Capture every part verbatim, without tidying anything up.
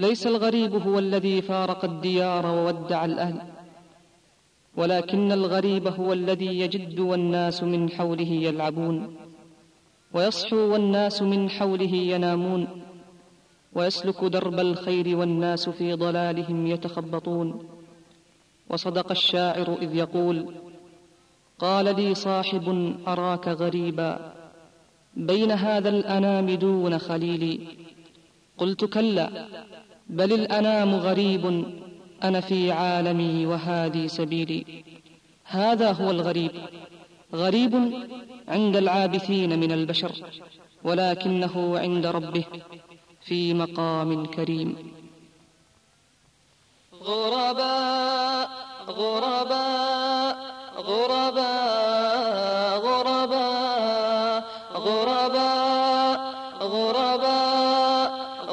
ليس الغريب هو الذي فارق الديار وودع الأهل، ولكن الغريب هو الذي يجد والناس من حوله يلعبون، ويصحو والناس من حوله ينامون، ويسلك درب الخير والناس في ضلالهم يتخبطون. وصدق الشاعر إذ يقول: قال لي صاحب أراك غريبا بين هذا الأنام دون خليلي. قلت: كلا، بل الأنام غريب، أنا في عالمي وهذه سبيلي. هذا هو الغريب، غريب عند العابثين من البشر، ولكنه عند ربه في مقام كريم. غرباء غرباء غرباء غرباء غرباء غرباء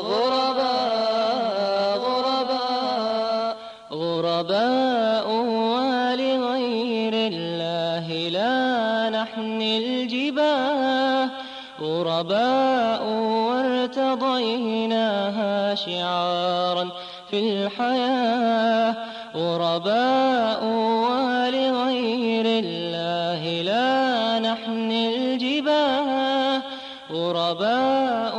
غرباء غرباء غرباء ولغير الله لا نحمي الجباه، غرباء وارتضيناها شعارا في الحياة، غرباء ولغير الله لا نحمي الجباه، غرباء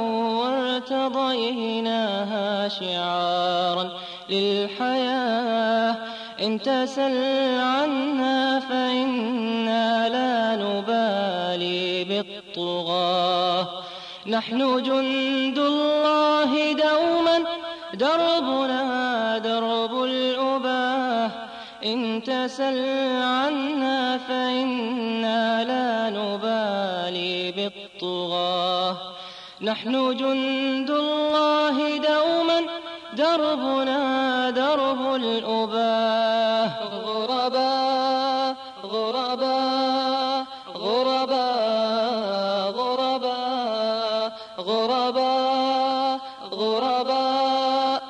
وارتضيناها شعارا للحياة. إن تسل عنا فإنا لا نبالي بالطغاة، نحن جند الله دوما دربنا درب الأباه. إن تسل عنا فإنا لا نبالي بالطغاة، نحن جند الله دوما دربنا درب الأباه. غرباء غرباء غرباء غرباء غرباء غرباء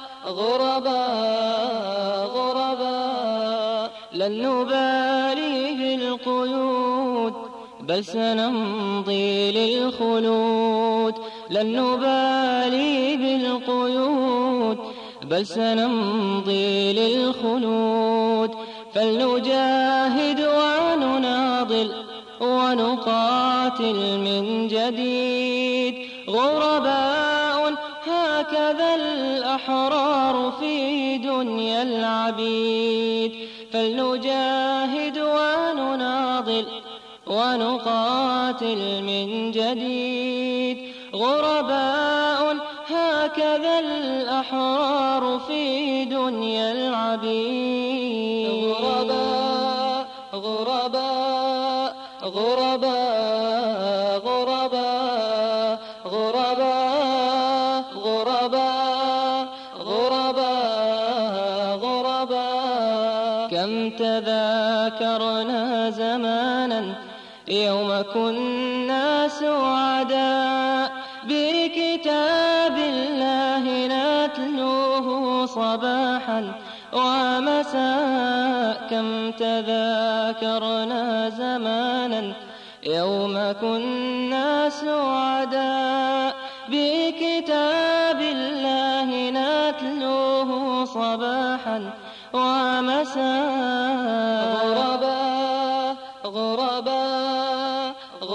غرباء غرباء لن نبالي بالقيود بل سنمضي للخلود، لن نبالي بالقيود بل سنمضي للخلود. فلنجاهد ونناضل ونقاتل من جديد، غرباء هكذا الأحرار في دنيا العبيد. فلنجاهد ونناضل ونقاتل من جديد، غرباء هكذا الأحرار في دنيا العبيد. غرباء غرباء غرباء غرباء غرباء غرباء غرباء غرباء كم تذاكرنا زمانا يوم كنا سعداء، بكتاب الله نتلوه صباحا ومساء. كم تذاكرنا زمانا يوم كنا سعداء، بكتاب الله نتلوه صباحا ومساء. غرباء غرباء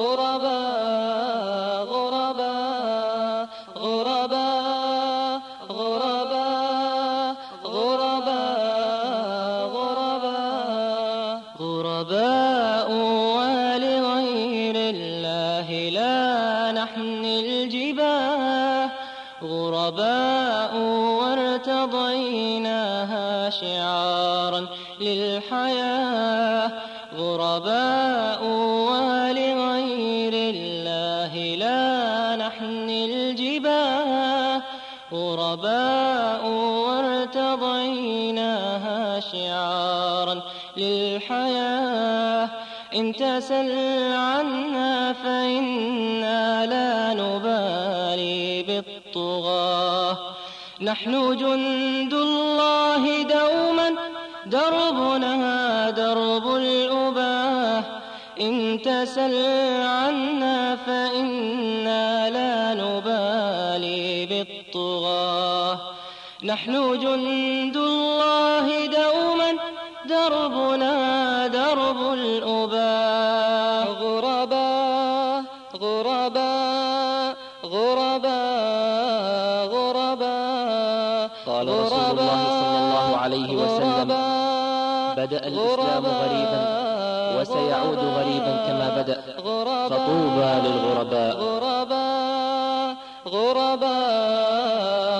غرباء غرباء غرباء غرباء غرباء غرباء غرباء ولغير الله لا نحمي الجباه، غرباء وارتضيناها شعارا للحياة، غرباء ولغير الله لا نحمي الجباه، غرباء وارتضيناها شعارا للحياة. إن تسل عنا فإنا لا نبالي بالطغاة، نحن جند الله دوما دربنا درب الأباه. إن تسل عنا فإنا لا نبالي بالطغاة، نحن جند الله دوما دربنا درب الأباء. غرباء غرباء غرباء غرباء. قال رسول الله صلى الله عليه وسلم: بدأ الإسلام غريبا وسيعود غريبا كما بدأ، فطوبى للغرباء. غرباء غرباء